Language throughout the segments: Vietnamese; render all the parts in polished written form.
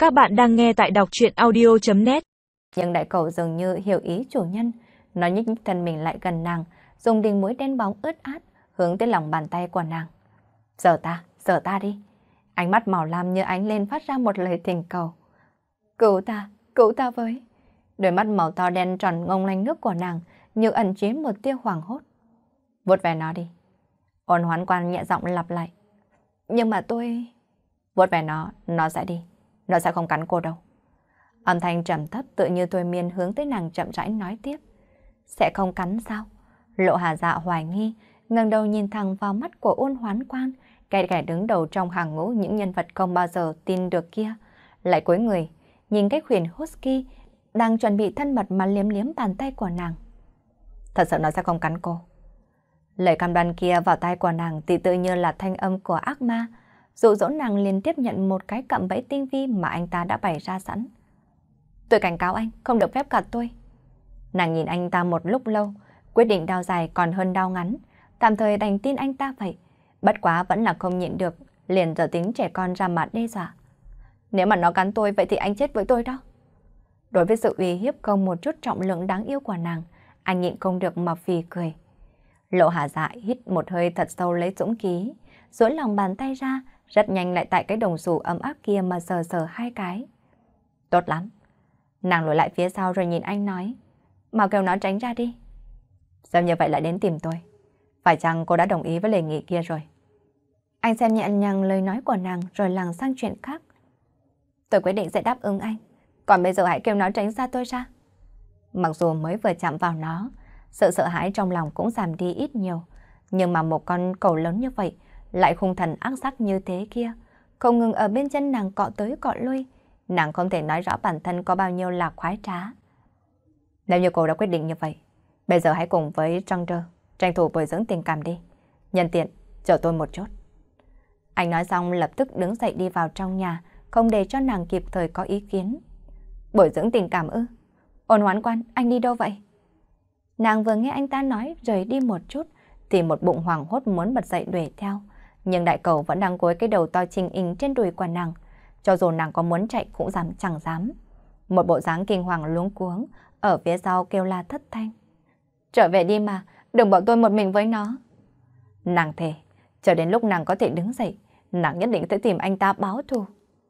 Các bạn đang nghe tại đọc truyện audio.net. Nhưng đại cẩu dường như hiểu ý chủ nhân, nó nhích thân mình lại gần nàng, dùng đỉnh mũi đen bóng ướt át hướng tới lòng bàn tay của nàng. Giở ta đi. Ánh mắt màu lam như ánh lên phát ra một lời thỉnh cầu. Cứu ta với. Đôi mắt màu to đen tròn ngông lanh nước của nàng như ẩn chứa một tia hoảng hốt. Vuốt về nó đi. Ôn Hoán Quan nhẹ giọng lặp lại. Nhưng mà tôi... Vuốt về nó sẽ đi. Nó sẽ không cắn cô đâu. Âm thanh trầm thấp tự như thôi miên hướng tới nàng chậm rãi nói tiếp. Sẽ không cắn sao? Lộ Hà Dạ hoài nghi, ngẩng đầu nhìn thẳng vào mắt của Ôn Hoán Quan, kẻ đứng đầu trong hàng ngũ những nhân vật không bao giờ tin được kia. Lại cúi người, nhìn cái khuyển husky đang chuẩn bị thân mật mà liếm liếm bàn tay của nàng. Thật sự nó sẽ không cắn cô. Lời cam đoan kia vào tai của nàng thì tự như là thanh âm của ác ma, dụ dỗ nàng liền tiếp nhận một cái cạm bẫy tinh vi mà anh ta đã bày ra sẵn. Tôi cảnh cáo anh, không được phép gạt tôi. Nàng nhìn anh ta một lúc lâu, quyết định đao dài còn hơn đao ngắn, tạm thời đành tin anh ta vậy. Bất quá vẫn là không nhịn được, liền giở tính trẻ con ra mặt đe dọa. Nếu mà nó cắn tôi, vậy thì anh chết với tôi đó. Đối với sự uy hiếp không một chút trọng lượng đáng yêu của nàng, anh nhịn không được mà phì cười. Lộ Hà Dạ hít một hơi thật sâu lấy dũng khí, duỗi lòng bàn tay ra, rất nhanh lại tại cái đồng xù ấm áp kia mà sờ sờ hai cái. Tốt lắm. Nàng lùi lại phía sau rồi nhìn anh nói. Mau kêu nó tránh ra đi. Sao như vậy lại đến tìm tôi? Phải chăng cô đã đồng ý với đề nghị kia rồi? Anh xem nhẹ nhàng lời nói của nàng rồi làng sang chuyện khác. Tôi quyết định sẽ đáp ứng anh. Còn bây giờ hãy kêu nó tránh xa tôi ra. Mặc dù mới vừa chạm vào nó, sự sợ hãi trong lòng cũng giảm đi ít nhiều. Nhưng mà một con cẩu lớn như vậy, lại hung thần ác sắc như thế kia, không ngừng ở bên chân nàng cọ tới cọ lui, nàng không thể nói rõ bản thân có bao nhiêu là khoái trá. Nếu như cô đã quyết định như vậy, bây giờ hãy cùng với Trăng-Trơ tranh thủ bồi dưỡng tình cảm đi. Nhân tiện, chờ tôi một chút. Anh nói xong lập tức đứng dậy đi vào trong nhà, không để cho nàng kịp thời có ý kiến. Bồi dưỡng tình cảm ư? Ôn Hoán Quan, anh đi đâu vậy? Nàng vừa nghe anh ta nói rời đi một chút, thì một bụng hoảng hốt muốn bật dậy đuổi theo. Nhưng đại cầu vẫn đang cúi cái đầu to trình hình trên đùi của nàng. Cho dù nàng có muốn chạy cũng chẳng dám. Một bộ dáng kinh hoàng luống cuống, ở phía sau kêu la thất thanh. Trở về đi mà, đừng bỏ tôi một mình với nó. Nàng thề, chờ đến lúc nàng có thể đứng dậy, nàng nhất định sẽ tìm anh ta báo thù.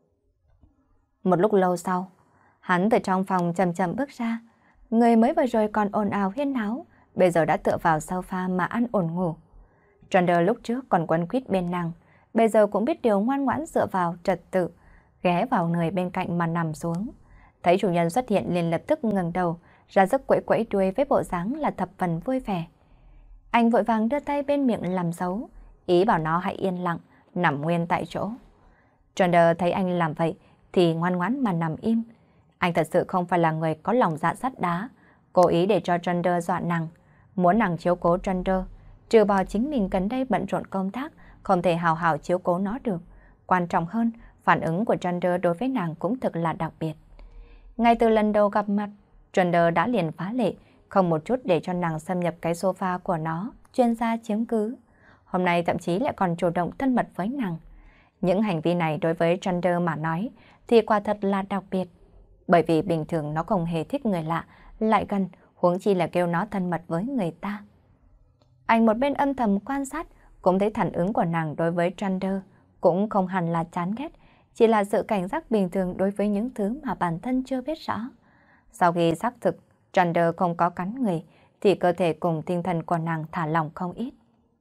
Một lúc lâu sau, hắn từ trong phòng chậm chậm bước ra. Người mới vừa rồi còn ồn ào huyên náo, bây giờ đã tựa vào sofa mà ăn ổn ngủ. Tronder lúc trước còn quấn quýt bên nàng, bây giờ cũng biết điều ngoan ngoãn dựa vào trật tự, ghé vào người bên cạnh mà nằm xuống. Thấy chủ nhân xuất hiện liền lập tức ngẩng đầu, ra sức quẫy quẫy đuôi với bộ dáng là thập phần vui vẻ. Anh vội vàng đưa tay bên miệng làm dấu, ý bảo nó hãy yên lặng, nằm nguyên tại chỗ. Tronder thấy anh làm vậy thì ngoan ngoãn mà nằm im. Anh thật sự không phải là người có lòng dạ sắt đá, cố ý để cho Tronder dọa nàng, muốn nàng chiếu cố Tronder, trừ bỏ chính mình gần đây bận rộn công tác, không thể hào hào chiếu cố nó được. Quan trọng hơn, phản ứng của Tronder đối với nàng cũng thực là đặc biệt. Ngay từ lần đầu gặp mặt, Tronder đã liền phá lệ, không một chút để cho nàng xâm nhập cái sofa của nó, chuyên gia chiếm cứ. Hôm nay thậm chí lại còn chủ động thân mật với nàng. Những hành vi này đối với Tronder mà nói thì quả thật là đặc biệt. Bởi vì bình thường nó không hề thích người lạ, lại gần, huống chi là kêu nó thân mật với người ta. Anh một bên âm thầm quan sát, cũng thấy phản ứng của nàng đối với Tronder cũng không hẳn là chán ghét, chỉ là sự cảnh giác bình thường đối với những thứ mà bản thân chưa biết rõ. Sau khi xác thực Tronder không có cắn người, thì cơ thể cùng tinh thần của nàng thả lỏng không ít.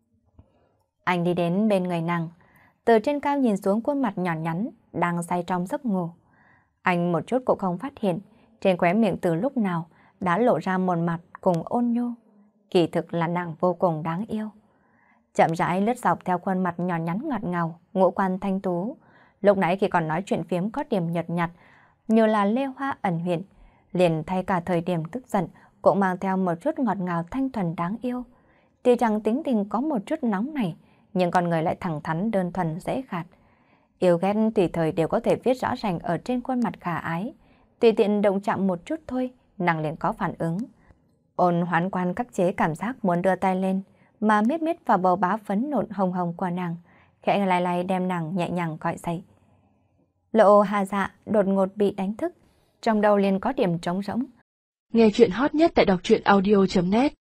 Anh đi đến bên người nàng, từ trên cao nhìn xuống khuôn mặt nhỏ nhắn, đang say trong giấc ngủ. Anh một chút cũng không phát hiện, trên khóe miệng từ lúc nào đã lộ ra một mặt cùng ôn nhu. Kỳ thực là nàng vô cùng đáng yêu. Chậm rãi lướt dọc theo khuôn mặt nhỏ nhắn ngọt ngào, ngũ quan thanh tú. Lúc nãy khi còn nói chuyện phiếm có điểm nhợt nhạt, như là lê hoa ẩn hiện, liền thay cả thời điểm tức giận cũng mang theo một chút ngọt ngào thanh thuần đáng yêu. Tuy rằng tính tình có một chút nóng này, nhưng con người lại thẳng thắn đơn thuần dễ gạt. Yêu ghét tùy thời đều có thể viết rõ ràng ở trên khuôn mặt khả ái. Tùy tiện động chạm một chút thôi, nàng liền có phản ứng. Ôn Hoán Quan khắc chế cảm giác muốn đưa tay lên, mà miết miết vào bầu bá phấn nộn hồng hồng của nàng, khẽ lay lay đem nàng nhẹ nhàng gọi dậy. Lộ Hà Dạ đột ngột bị đánh thức, trong đầu liền có điểm trống rỗng. Nghe chuyện hot nhất tại đọc truyện audio.net